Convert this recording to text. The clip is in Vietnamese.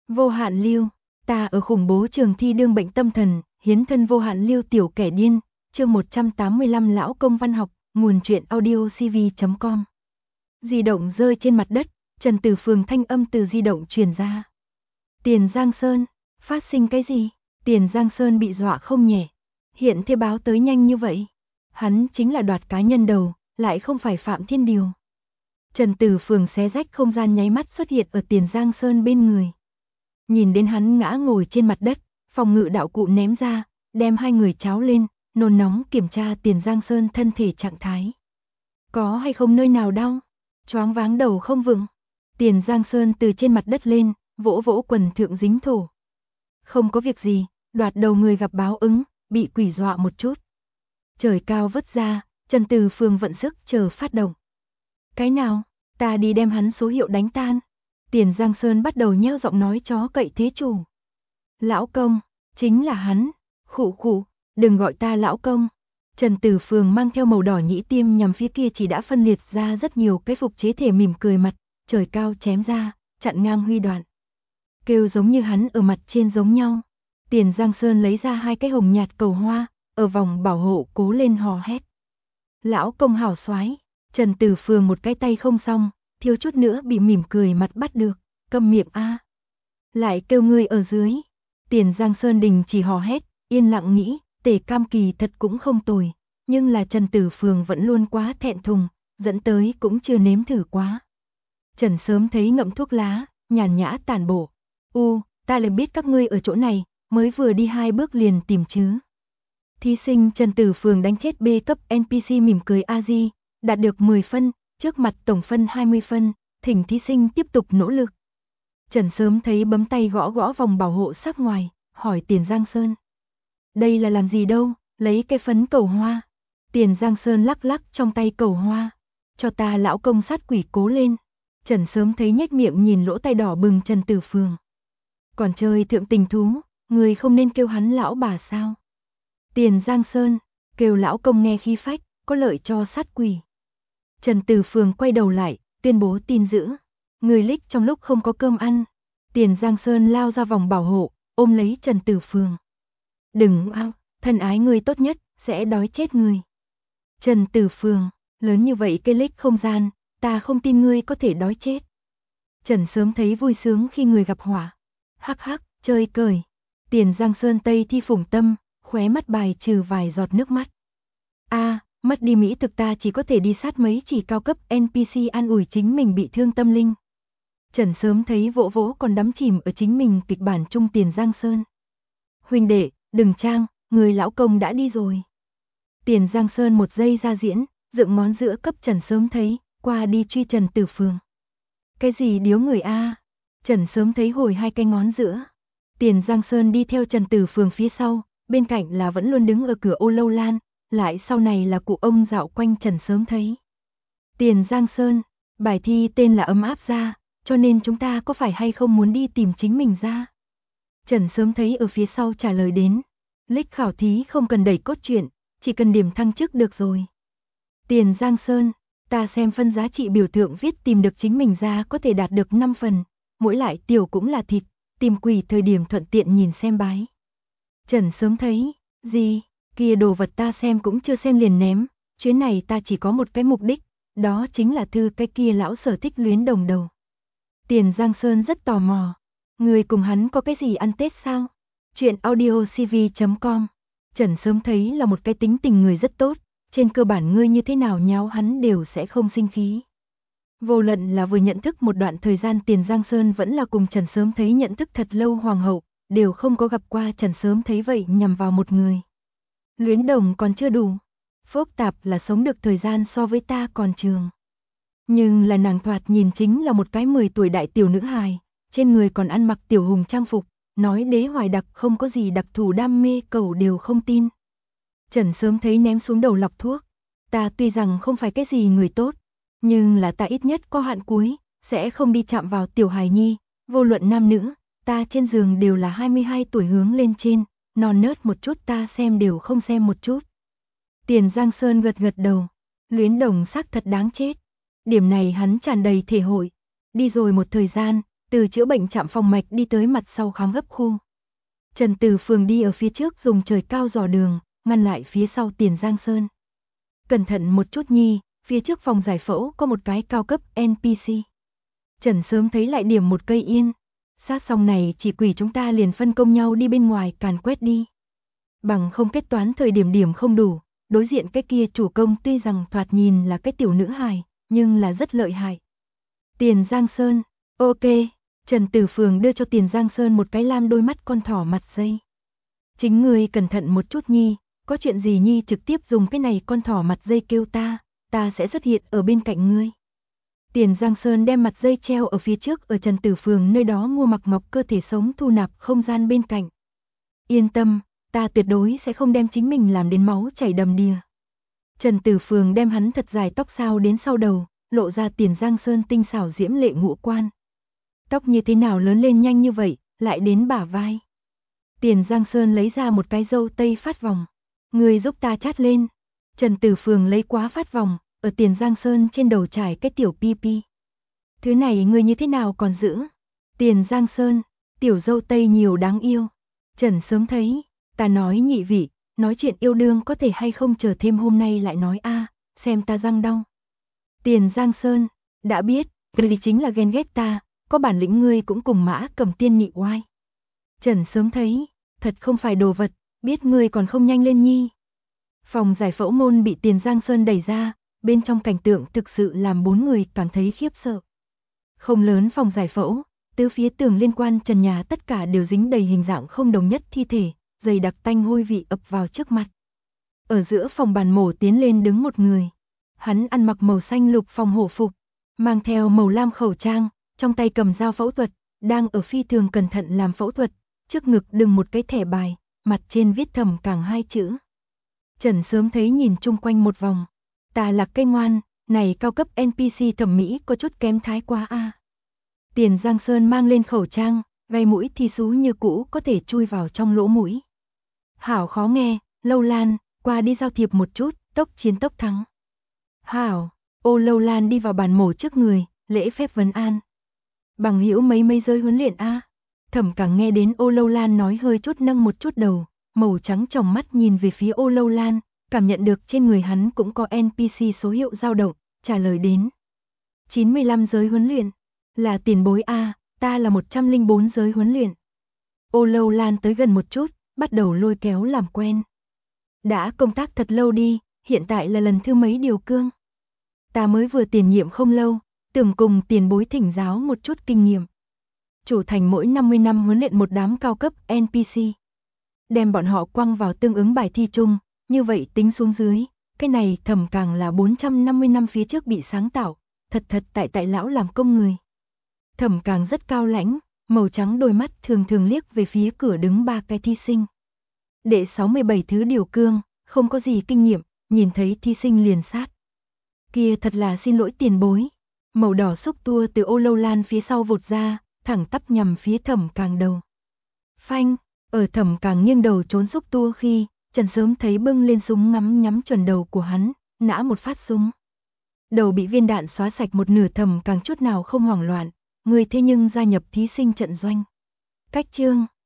Vô Hạn Lưu, ta ở khủng bố trường thi đương bệnh tâm thần, hiến thân Vô Hạn Lưu tiểu kẻ điên, chương 185 lão công văn học, nguồn truyện audio cv.com. Di động rơi trên mặt đất, Trần Tử Phường thanh âm từ di động truyền ra. Tiền Giang Sơn, phát sinh cái gì? Tiền Giang Sơn bị dọa không nhẹ. Hiện thế báo tới nhanh như vậy. Hắn chính là đoạt cá nhân đầu, lại không phải Phạm Thiên Điều. Trần Tử Phường xé rách không gian nháy mắt xuất hiện ở Tiền Giang Sơn bên người. Nhìn đến hắn ngã ngồi trên mặt đất, phòng ngự đạo cụ ném ra, đem hai người cháo lên, nôn nóng kiểm tra Tiền Giang Sơn thân thể trạng thái. Có hay không nơi nào đau? Choáng váng đầu không vững. Tiền Giang Sơn từ trên mặt đất lên, vỗ vỗ quần thượng dính thổ. Không có việc gì, đoạt đầu người gặp báo ứng, bị quỷ dọa một chút. Trời cao vứt ra, Trần Tử Phường vận sức chờ phát động. Cái nào, ta đi đem hắn số hiệu đánh tan. Tiền Giang Sơn bắt đầu nheo giọng nói chó cậy thế chủ. Lão công, chính là hắn. Khụ khụ, đừng gọi ta lão công. Trần Tử Phường mang theo màu đỏ nhĩ tiêm nhằm phía kia chỉ đã phân liệt ra rất nhiều cái phục chế thể mỉm cười mặt, trời cao chém ra, chặn ngang huy đoạn. Kêu giống như hắn ở mặt trên giống nhau. Tiền Giang Sơn lấy ra hai cái hồng nhạt cầu hoa, ở vòng bảo hộ cố lên hò hét. Lão công hảo soái. Trần Tử Phường một cái tay không xong, thiếu chút nữa bị mỉm cười mặt bắt được, câm miệng a. Lại kêu ngươi ở dưới. Tiền Giang Sơn đình chỉ hò hét, yên lặng nghĩ, Tề Cam Kỳ thật cũng không tồi, nhưng là Trần Tử Phường vẫn luôn quá thẹn thùng, dẫn tới cũng chưa nếm thử quá. Trần sớm thấy ngậm thuốc lá, nhàn nhã tản bộ. Ta lại biết các ngươi ở chỗ này, mới vừa đi 2 bước liền tìm chứ. Thí sinh Trần Tử Phường đánh chết B cấp NPC mỉm cười a-di, đạt được 10 phân, trước mặt tổng phân 20 phân, thỉnh thí sinh tiếp tục nỗ lực. Trần sớm thấy bấm tay gõ gõ vòng bảo hộ sắc ngoài, hỏi Tiền Giang Sơn. Đây là làm gì đâu, lấy cái phấn cầu hoa. Tiền Giang Sơn lắc lắc trong tay cầu hoa. Cho ta lão công sát quỷ cố lên. Trần sớm thấy nhếch miệng nhìn lỗ tai đỏ bừng Trần Tử Phường. Còn chơi thượng tình thú, người không nên kêu hắn lão bà sao? Tiền Giang Sơn, kêu lão công nghe khí phách, có lợi cho sát quỷ. Trần Tử Phường quay đầu lại, tuyên bố tin dữ. Người lích trong lúc không có cơm ăn. Tiền Giang Sơn lao ra vòng bảo hộ, ôm lấy Trần Tử Phường. Đừng ao, thân ái người tốt nhất, sẽ đói chết người. Trần Tử Phường, lớn như vậy cây lích không gian, ta không tin ngươi có thể đói chết. Trần sớm thấy vui sướng khi người gặp họa. Hắc hắc, chơi cười. Tiền Giang Sơn tây thi phủng tâm, khóe mắt bài trừ vài giọt nước mắt. Mất đi mỹ thực ta chỉ có thể đi sát mấy chỉ cao cấp NPC an ủi chính mình bị thương tâm linh. Trần sớm thấy vỗ vỗ còn đắm chìm ở chính mình kịch bản trung Tiền Giang Sơn. Huynh đệ, đừng trang, người lão công đã đi rồi. Tiền Giang Sơn một giây ra diễn, dựng món giữa cấp Trần sớm thấy, qua đi truy Trần Tử Phường. Cái gì điếu người a? Trần sớm thấy hồi hai cái ngón giữa. Tiền Giang Sơn đi theo Trần Tử Phường phía sau, bên cạnh là vẫn luôn đứng ở cửa ô lâu lan, lại sau này là cụ ông dạo quanh Trần sớm thấy. Tiền Giang Sơn, bài thi tên là ấm áp ra, cho nên chúng ta có phải hay không muốn đi tìm chính mình ra? Trần sớm thấy ở phía sau trả lời đến. Lích khảo thí không cần đẩy cốt truyện, chỉ cần điểm thăng chức được rồi. Tiền Giang Sơn, ta xem phân giá trị biểu tượng viết tìm được chính mình ra có thể đạt được 5 phần, mỗi lại tiểu cũng là thịt, tìm quỷ thời điểm thuận tiện nhìn xem bái. Trần sớm thấy, gì, kia đồ vật ta xem cũng chưa xem liền ném, chuyến này ta chỉ có một cái mục đích, đó chính là thư cái kia lão sở thích luyến đồng đầu. Tiền Giang Sơn rất tò mò, người cùng hắn có cái gì ăn Tết sao? Chuyện audio cv.com. Trần sớm thấy là một cái tính tình người rất tốt, trên cơ bản ngươi như thế nào nháo hắn đều sẽ không sinh khí. Vô luận là vừa nhận thức một đoạn thời gian Tiền Giang Sơn vẫn là cùng Trần sớm thấy nhận thức thật lâu hoàng hậu, đều không có gặp qua Trần sớm thấy vậy nhằm vào một người. Luyến đồng còn chưa đủ, phức tạp là sống được thời gian so với ta còn trường. Nhưng là nàng thoạt nhìn chính là một cái 10 tuổi đại tiểu nữ hài, trên người còn ăn mặc tiểu hùng trang phục, nói đế hoài đặc không có gì đặc thù đam mê cậu đều không tin. Trần sớm thấy ném xuống đầu lọc thuốc, ta tuy rằng không phải cái gì người tốt, nhưng là ta ít nhất có hạn cuối, sẽ không đi chạm vào tiểu hài nhi, vô luận nam nữ, ta trên giường đều là 22 tuổi hướng lên trên, non nớt một chút ta xem đều không xem một chút. Tiền Giang Sơn gật gật đầu, luyến đồng xác thật đáng chết. Điểm này hắn tràn đầy thể hội. Đi rồi một thời gian, từ chữa bệnh trạm phòng mạch đi tới mặt sau khám gấp khu. Trần Từ Phường đi ở phía trước dùng trời cao dò đường, ngăn lại phía sau Tiền Giang Sơn. Cẩn thận một chút nhi, phía trước phòng giải phẫu có một cái cao cấp NPC. Trần sớm thấy lại điểm một cây yên. Sát xong này chỉ quỷ chúng ta liền phân công nhau đi bên ngoài càn quét đi. Bằng không kết toán thời điểm không đủ, đối diện cái kia chủ công tuy rằng thoạt nhìn là cái tiểu nữ hài, nhưng là rất lợi hại. Tiền Giang Sơn, ok, Trần Từ Phường đưa cho Tiền Giang Sơn một cái lam đôi mắt con thỏ mặt dây. Chính ngươi cẩn thận một chút nhi, có chuyện gì nhi trực tiếp dùng cái này con thỏ mặt dây kêu ta sẽ xuất hiện ở bên cạnh ngươi. Tiền Giang Sơn đem mặt dây treo ở phía trước ở Trần Từ Phường nơi đó mua mặc ngọc cơ thể sống thu nạp không gian bên cạnh. Yên tâm, ta tuyệt đối sẽ không đem chính mình làm đến máu chảy đầm đìa. Trần Từ Phường đem hắn thật dài tóc sao đến sau đầu, lộ ra Tiền Giang Sơn tinh xảo diễm lệ ngũ quan. Tóc như thế nào lớn lên nhanh như vậy, lại đến bả vai. Tiền Giang Sơn lấy ra một cái râu tây phát vòng. Người giúp ta chát lên. Trần Từ Phường lấy quá phát vòng, ở Tiền Giang Sơn trên đầu trải cái tiểu pi. Thứ này người như thế nào còn giữ? Tiền Giang Sơn, tiểu râu tây nhiều đáng yêu. Trần sớm thấy, ta nói nhị vị, nói chuyện yêu đương có thể hay không chờ thêm hôm nay lại nói xem ta răng đau. Tiền Giang Sơn, đã biết, vì chính là ghen ghét ta, có bản lĩnh ngươi cũng cùng Mã Cầm Tiên nị oai. Trần sớm thấy, thật không phải đồ vật, biết ngươi còn không nhanh lên nhi. Phòng giải phẫu môn bị Tiền Giang Sơn đẩy ra, bên trong cảnh tượng thực sự làm bốn người cảm thấy khiếp sợ. Không lớn phòng giải phẫu, tứ phía tường liên quan trần nhà tất cả đều dính đầy hình dạng không đồng nhất thi thể, dày đặc tanh hôi vị ập vào trước mặt. Ở giữa phòng bàn mổ tiến lên đứng một người. Hắn ăn mặc màu xanh lục phòng hổ phục, mang theo màu lam khẩu trang, trong tay cầm dao phẫu thuật, đang ở phi thường cẩn thận làm phẫu thuật, trước ngực đừng một cái thẻ bài, mặt trên viết Thẩm Càng hai chữ. Trần sớm thấy nhìn chung quanh một vòng, ta là cây ngoan, này cao cấp NPC thẩm mỹ có chút kém thái quá Tiền Giang Sơn mang lên khẩu trang, gai mũi thì xú như cũ có thể chui vào trong lỗ mũi. Hảo khó nghe, Lâu Lan, qua đi giao thiệp một chút, tốc chiến tốc thắng. Hảo, Ô Lâu Lan đi vào bàn mổ trước người, lễ phép vấn an. Bằng hữu mấy giới huấn luyện Thẩm Càng nghe đến Ô Lâu Lan nói hơi chút nâng một chút đầu, màu trắng tròng mắt nhìn về phía Ô Lâu Lan, cảm nhận được trên người hắn cũng có NPC số hiệu dao động, trả lời đến. 95 giới huấn luyện, là tiền bối ta là 104 giới huấn luyện. Ô Lâu Lan tới gần một chút, bắt đầu lôi kéo làm quen. Đã công tác thật lâu đi, hiện tại là lần thứ mấy điều cương. Ta mới vừa tiền nhiệm không lâu, tưởng cùng tiền bối thỉnh giáo một chút kinh nghiệm. Chủ thành mỗi 50 năm huấn luyện một đám cao cấp NPC. Đem bọn họ quăng vào tương ứng bài thi chung, như vậy tính xuống dưới, cái này Thẩm Càng là 450 năm phía trước bị sáng tạo, thật tại lão làm công người. Thẩm Càng rất cao lãnh, màu trắng đôi mắt thường liếc về phía cửa đứng ba cái thí sinh. Đệ 67 thứ điều cương, không có gì kinh nghiệm, nhìn thấy thí sinh liền sát. Kia thật là xin lỗi tiền bối. Màu đỏ xúc tua từ Ô Lâu Lan phía sau vụt ra, thẳng tắp nhằm phía Thẩm Càng đầu. Phanh, ở Thẩm Càng nghiêng đầu trốn xúc tua khi, Trần sớm thấy bưng lên súng nhắm chuẩn đầu của hắn, nã một phát súng. Đầu bị viên đạn xóa sạch một nửa. Thẩm Càng chút nào không hoảng loạn, người thế nhưng gia nhập thí sinh trận doanh. Cách chương